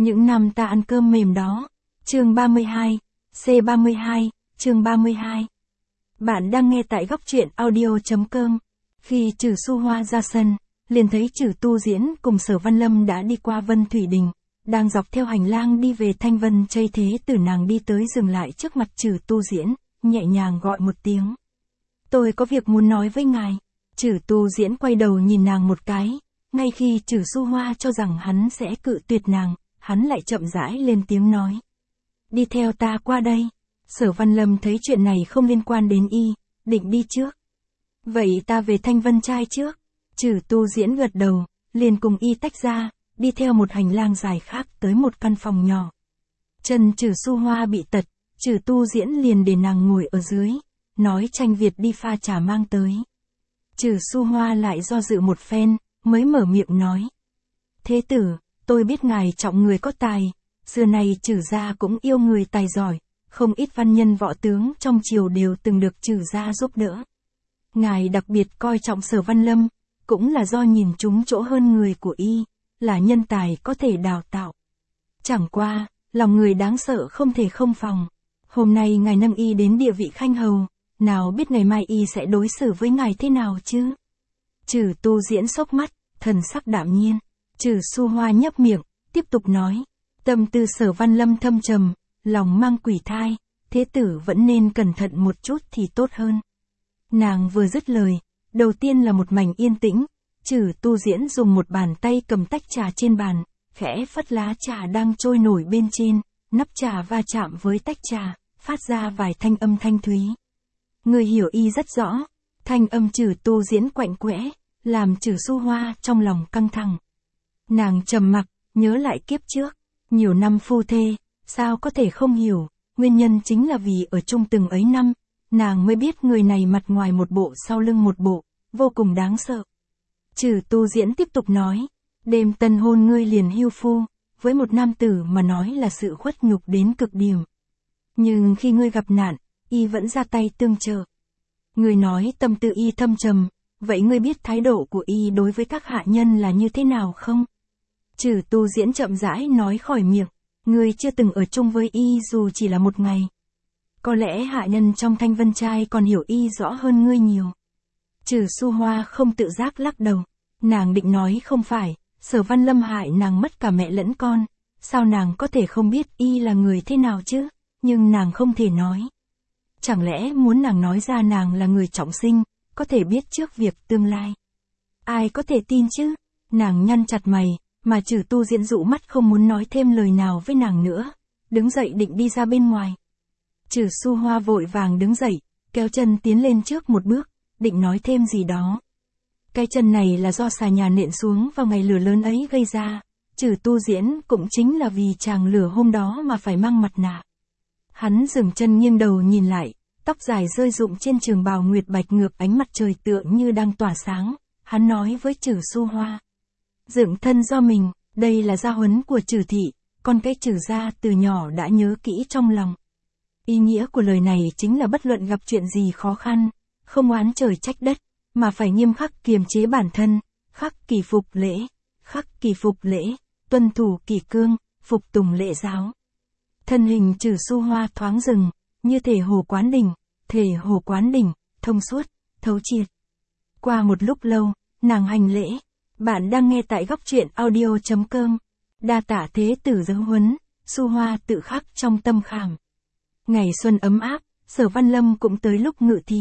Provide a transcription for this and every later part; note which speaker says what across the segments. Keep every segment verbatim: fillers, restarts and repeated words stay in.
Speaker 1: Những năm ta ăn cơm mềm đó. Chương ba mươi hai, C ba mươi hai, chương ba mươi hai. Bạn đang nghe tại góc truyện audio chấm com. Khi Trử Xu Hoa ra sân, liền thấy Trử Tu Diễn cùng Sở Văn Lâm đã đi qua Vân Thủy Đình, đang dọc theo hành lang đi về Thanh Vân Chây. Thế Tử nàng đi tới dừng lại trước mặt Trử Tu Diễn, nhẹ nhàng gọi một tiếng. Tôi có việc muốn nói với ngài. Trử Tu Diễn quay đầu nhìn nàng một cái, ngay khi Trử Xu Hoa cho rằng hắn sẽ cự tuyệt nàng, hắn lại chậm rãi lên tiếng nói. Đi theo ta qua đây. Sở Văn Lâm thấy chuyện này không liên quan đến y, định đi trước. Vậy ta về Thanh Vân Trai trước. Trử Tu Diễn gật đầu, liền cùng y tách ra, đi theo một hành lang dài khác tới một căn phòng nhỏ. Chân Trử Xu Hoa bị tật, Trử Tu Diễn liền để nàng ngồi ở dưới, nói tranh Việt đi pha trà mang tới. Trử Xu Hoa lại do dự một phen, mới mở miệng nói. Thế tử, tôi biết ngài trọng người có tài, xưa này Trử gia cũng yêu người tài giỏi, không ít văn nhân võ tướng trong triều đều từng được Trử gia giúp đỡ. Ngài đặc biệt coi trọng Sở Văn Lâm, cũng là do nhìn trúng chỗ hơn người của y, là nhân tài có thể đào tạo. Chẳng qua, lòng người đáng sợ không thể không phòng. Hôm nay ngài nâng y đến địa vị khanh hầu, nào biết ngày mai y sẽ đối xử với ngài thế nào chứ? Trử Tu Diễn sốc mắt, thần sắc đạm nhiên. Trử Xu Hoa nhấp miệng, tiếp tục nói. Tâm tư Sở Văn Lâm thâm trầm, lòng mang quỷ thai, thế tử vẫn nên cẩn thận một chút thì tốt hơn. Nàng vừa dứt lời, đầu tiên là một mảnh yên tĩnh, Trử Tu Diễn dùng một bàn tay cầm tách trà trên bàn, khẽ phất lá trà đang trôi nổi bên trên, nắp trà va chạm với tách trà, phát ra vài thanh âm thanh thúy. Người hiểu y rất rõ, thanh âm Trử Tu Diễn quạnh quẽ, làm Trử Xu Hoa trong lòng căng thẳng. Nàng trầm mặc, nhớ lại kiếp trước, nhiều năm phu thê, sao có thể không hiểu, nguyên nhân chính là vì ở chung từng ấy năm, nàng mới biết người này mặt ngoài một bộ sau lưng một bộ, vô cùng đáng sợ. Trử Tu Diễn tiếp tục nói, đêm tân hôn ngươi liền hưu phu, với một nam tử mà nói là sự khuất nhục đến cực điểm. Nhưng khi ngươi gặp nạn, y vẫn ra tay tương trợ. Ngươi nói tâm tư y thâm trầm, vậy ngươi biết thái độ của y đối với các hạ nhân là như thế nào không? Trử Tu Diễn chậm rãi nói khỏi miệng, ngươi chưa từng ở chung với y dù chỉ là một ngày. Có lẽ hạ nhân trong Thanh Vân Trai còn hiểu y rõ hơn ngươi nhiều. Trử Xu Hoa không tự giác lắc đầu, nàng định nói không phải, Sở Văn Lâm hại nàng mất cả mẹ lẫn con, sao nàng có thể không biết y là người thế nào chứ, nhưng nàng không thể nói. Chẳng lẽ muốn nàng nói ra nàng là người trọng sinh, có thể biết trước việc tương lai. Ai có thể tin chứ? Nàng nhăn chặt mày, mà Trử Tu Diễn dụ mắt không muốn nói thêm lời nào với nàng nữa, đứng dậy định đi ra bên ngoài. Trử Xu Hoa vội vàng đứng dậy, kéo chân tiến lên trước một bước, định nói thêm gì đó. Cái chân này là do xà nhà nện xuống vào ngày lửa lớn ấy gây ra, Trử Tu Diễn cũng chính là vì chàng lửa hôm đó mà phải mang mặt nạ. Hắn dừng chân nghiêng đầu nhìn lại, tóc dài rơi rụng trên trường bào nguyệt bạch ngược ánh mặt trời tựa như đang tỏa sáng, hắn nói với Trử Xu Hoa. Dựng thân do mình, đây là gia huấn của Trử thị, con cái Trử gia từ nhỏ đã nhớ kỹ trong lòng. Ý nghĩa của lời này chính là bất luận gặp chuyện gì khó khăn, không oán trời trách đất, mà phải nghiêm khắc kiềm chế bản thân, khắc kỷ phục lễ, khắc kỷ phục lễ, tuân thủ kỷ cương, phục tùng lễ giáo. Thân hình Trử Xu Hoa thoáng dừng, như thể hồ quán đỉnh, thể hồ quán đỉnh, thông suốt, thấu triệt. Qua một lúc lâu, nàng hành lễ. Bạn đang nghe tại góc truyện audio chấm com. Đa tạ thế tử giáo huấn, Xu Hoa tự khắc trong tâm khảm. Ngày xuân ấm áp, Sở Văn Lâm cũng tới lúc ngự thí.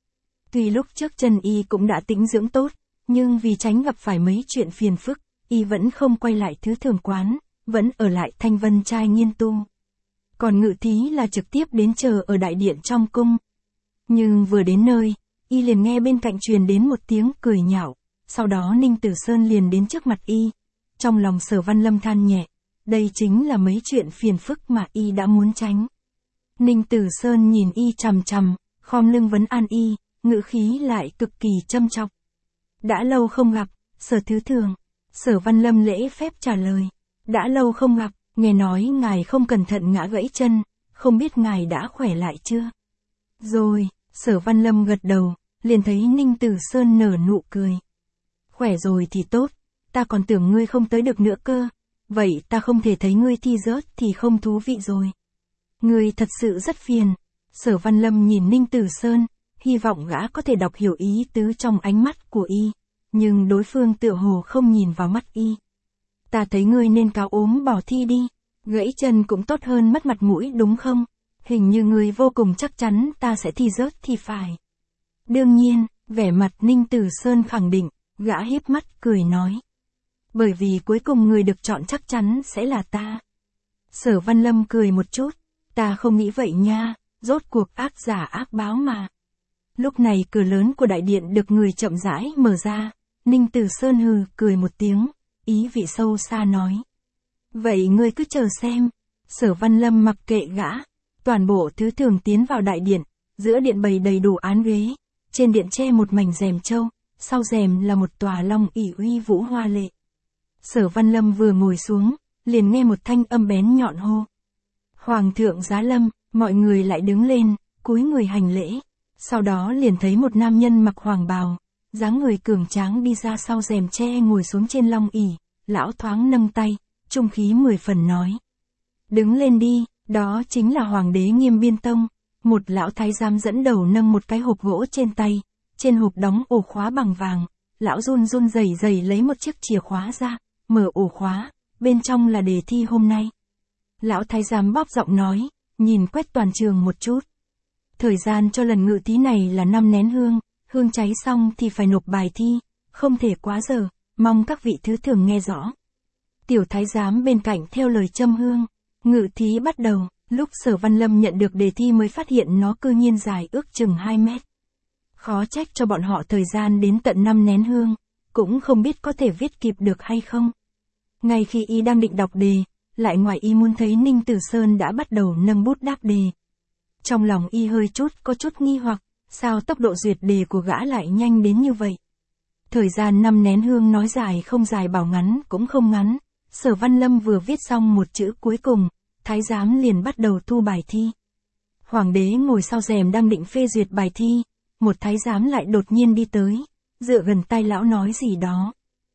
Speaker 1: Tuy lúc trước chân y cũng đã tĩnh dưỡng tốt, nhưng vì tránh gặp phải mấy chuyện phiền phức, y vẫn không quay lại thứ thường quán, vẫn ở lại Thanh Vân Trai nghiên tu. Còn ngự thí là trực tiếp đến chờ ở đại điện trong cung. Nhưng vừa đến nơi, y liền nghe bên cạnh truyền đến một tiếng cười nhạo, sau đó Ninh Tử Sơn liền đến trước mặt y. Trong lòng Sở Văn Lâm than nhẹ, đây chính là mấy chuyện phiền phức mà y đã muốn tránh. Ninh Tử Sơn nhìn y chằm chằm, khom lưng vấn an y, ngữ khí lại cực kỳ châm chọc. Đã lâu không gặp, Sở Thứ Thường. Sở Văn Lâm lễ phép trả lời. Đã lâu không gặp, nghe nói ngài không cẩn thận ngã gãy chân, không biết ngài đã khỏe lại chưa? Rồi, Sở Văn Lâm gật đầu, liền thấy Ninh Tử Sơn nở nụ cười. Khỏe rồi thì tốt, ta còn tưởng ngươi không tới được nữa cơ. vậy ta không thể thấy ngươi thi rớt thì không thú vị rồi. Ngươi thật sự rất phiền. Sở Văn Lâm nhìn Ninh Tử Sơn, hy vọng gã có thể đọc hiểu ý tứ trong ánh mắt của y, nhưng đối phương tựa hồ không nhìn vào mắt y. Ta thấy ngươi nên cáo ốm bỏ thi đi, gãy chân cũng tốt hơn mất mặt mũi đúng không? Hình như ngươi vô cùng chắc chắn ta sẽ thi rớt thì phải. Đương nhiên, vẻ mặt Ninh Tử Sơn khẳng định, gã híp mắt cười nói. Bởi vì cuối cùng người được chọn chắc chắn sẽ là ta. Sở Văn Lâm cười một chút, ta không nghĩ vậy nha, rốt cuộc ác giả ác báo mà. Lúc này cửa lớn của đại điện được người chậm rãi mở ra, Ninh Tử Sơn hừ cười một tiếng, ý vị sâu xa nói. Vậy ngươi cứ chờ xem. Sở Văn Lâm mặc kệ gã, toàn bộ thứ thường tiến vào đại điện, giữa điện bày đầy đủ án ghế, trên điện che một mảnh rèm châu, sau rèm là một tòa long ỷ uy vũ hoa lệ. Sở Văn Lâm vừa ngồi xuống, liền nghe một thanh âm bén nhọn hô. Hoàng thượng giá lâm, mọi người lại đứng lên, cúi người hành lễ. Sau đó liền thấy một nam nhân mặc hoàng bào, dáng người cường tráng đi ra sau rèm tre ngồi xuống trên long ỷ, lão thoáng nâng tay, trung khí mười phần nói. Đứng lên đi, đó chính là Hoàng đế Nghiêm Biên Tông. Một lão thái giám dẫn đầu nâng một cái hộp gỗ trên tay, trên hộp đóng ổ khóa bằng vàng, lão run run rẩy rẩy lấy một chiếc chìa khóa ra, mở ổ khóa, bên trong là đề thi hôm nay. Lão thái giám bóp giọng nói, nhìn quét toàn trường một chút. Thời gian cho lần ngự thí này là năm nén hương, hương cháy xong thì phải nộp bài thi, không thể quá giờ, mong các vị thứ thường nghe rõ. Tiểu thái giám bên cạnh theo lời châm hương, ngự thí bắt đầu, lúc Sở Văn Lâm nhận được đề thi mới phát hiện nó cư nhiên dài ước chừng hai mét. Khó trách cho bọn họ thời gian đến tận năm nén hương, cũng không biết có thể viết kịp được hay không. Ngay khi y đang định đọc đề, lại ngoài y muốn thấy Ninh Tử Sơn đã bắt đầu nâng bút đáp đề. Trong lòng y hơi chút có chút nghi hoặc, sao tốc độ duyệt đề của gã lại nhanh đến như vậy. Thời gian năm nén hương nói dài không dài bảo ngắn cũng không ngắn, Sở Văn Lâm vừa viết xong một chữ cuối cùng, thái giám liền bắt đầu thu bài thi. Hoàng đế ngồi sau rèm đang định phê duyệt bài thi, một thái giám lại đột nhiên đi tới, dựa gần tai lão nói gì đó.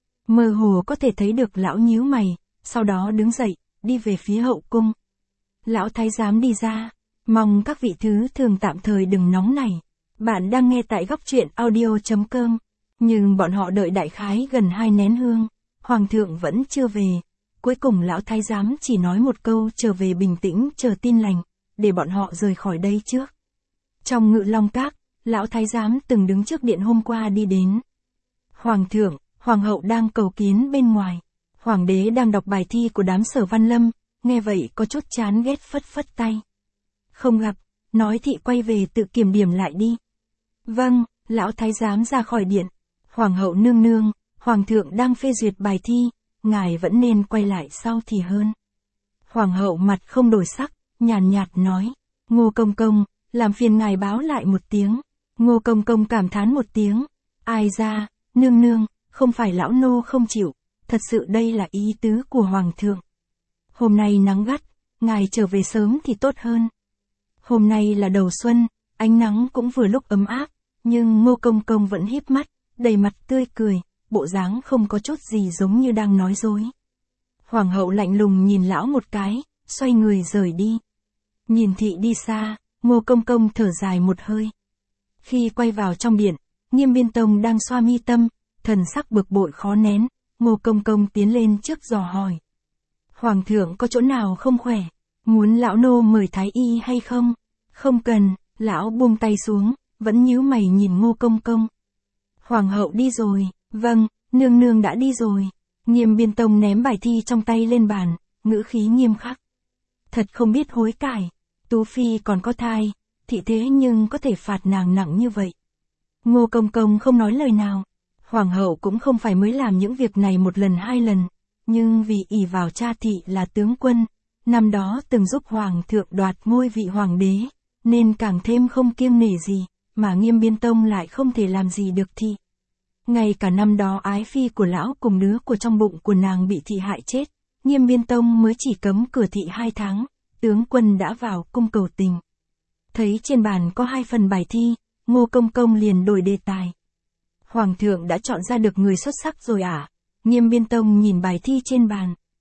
Speaker 1: Mơ hồ có thể thấy được lão nhíu mày, sau đó đứng dậy, đi về phía hậu cung. Lão thái giám đi ra, mong các vị thứ thường tạm thời đừng nóng nảy. Bạn đang nghe tại góc truyện audio.com, nhưng bọn họ đợi đại khái gần hai nén hương, hoàng thượng vẫn chưa về. Cuối cùng lão thái giám chỉ nói một câu trở về bình tĩnh chờ tin lành, để bọn họ rời khỏi đây trước. Trong Ngự Long Các, lão thái giám từng đứng trước điện hôm qua đi đến. Hoàng thượng, hoàng hậu đang cầu kiến bên ngoài. Hoàng đế đang đọc bài thi của đám Sở Văn Lâm, nghe vậy có chút chán ghét phất phất tay. Không gặp, nói thị quay về tự kiểm điểm lại đi. Vâng, lão thái giám ra khỏi điện. Hoàng hậu nương nương, hoàng thượng đang phê duyệt bài thi, ngài vẫn nên quay lại sau thì hơn. Hoàng hậu mặt không đổi sắc, nhàn nhạt nói. Ngô công công, làm phiền ngài báo lại một tiếng. Ngô công công cảm thán một tiếng. Ai ra, nương nương, không phải lão nô không chịu, thật sự đây là ý tứ của hoàng thượng. Hôm nay nắng gắt, ngài trở về sớm thì tốt hơn. Hôm nay là đầu xuân, ánh nắng cũng vừa lúc ấm áp, nhưng Ngô công công vẫn híp mắt, đầy mặt tươi cười, bộ dáng không có chút gì giống như đang nói dối. Hoàng hậu lạnh lùng nhìn lão một cái, xoay người rời đi. Nhìn thị đi xa, Ngô công công thở dài một hơi. Khi quay vào trong điện, Nghiêm Biên Tông đang xoa mi tâm, thần sắc bực bội khó nén, Ngô công công tiến lên trước dò hỏi. Hoàng thượng có chỗ nào không khỏe, muốn lão nô mời thái y hay không? Không cần, lão buông tay xuống, vẫn nhíu mày nhìn Ngô công công. Hoàng hậu đi rồi, vâng, nương nương đã đi rồi. Nghiêm Biên Tông ném bài thi trong tay lên bàn, ngữ khí nghiêm khắc. Thật không biết hối cải, Tú Phi còn có thai, thị thế nhưng có thể phạt nàng nặng như vậy. Ngô công công không nói lời nào. Hoàng hậu cũng không phải mới làm những việc này một lần hai lần, nhưng vì ỷ vào cha thị là tướng quân, năm đó từng giúp hoàng thượng đoạt ngôi vị hoàng đế, nên càng thêm không kiêng nể gì, mà Nghiêm Biên Tông lại không thể làm gì được thị. Ngay cả năm đó ái phi của lão cùng đứa của trong bụng của nàng bị thị hại chết, Nghiêm Biên Tông mới chỉ cấm cửa thị hai tháng, tướng quân đã vào cung cầu tình. Thấy trên bàn có hai phần bài thi, Ngô công công liền đổi đề tài. Hoàng thượng đã chọn ra được người xuất sắc rồi à? Nghiêm Biên Tông nhìn bài thi trên bàn.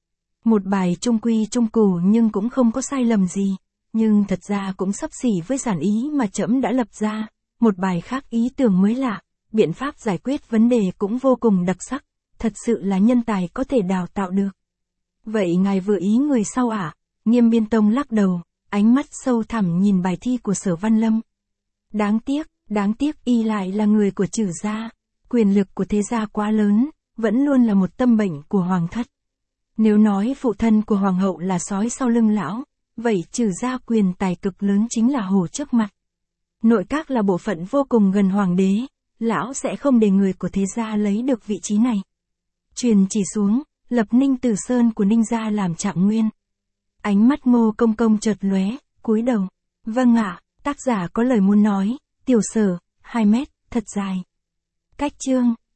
Speaker 1: Một bài trung quy trung củ nhưng cũng không có sai lầm gì, nhưng thật ra cũng xấp xỉ với giản ý mà trẫm đã lập ra, một bài khác ý tưởng mới lạ, biện pháp giải quyết vấn đề cũng vô cùng đặc sắc, thật sự là nhân tài có thể đào tạo được. Vậy ngài vừa ý người sau ạ? À? Nghiêm Biên Tông lắc đầu, ánh mắt sâu thẳm nhìn bài thi của Sở Văn Lâm. Đáng tiếc, đáng tiếc y lại là người của Trử gia, quyền lực của thế gia quá lớn, vẫn luôn là một tâm bệnh của hoàng thất. Nếu nói phụ thân của hoàng hậu là sói sau lưng lão, vậy Trử gia quyền tài cực lớn chính là hổ trước mặt. Nội các là bộ phận vô cùng gần hoàng đế, lão sẽ không để người của thế gia lấy được vị trí này. Truyền chỉ xuống, lập Ninh Tử Sơn của Ninh gia làm trạng nguyên. Ánh mắt Ngô Công Công chợt lóe, cúi đầu. Vâng ạ, tác giả có lời muốn nói, tiểu Sở, hai mét, thật dài. Cách chương,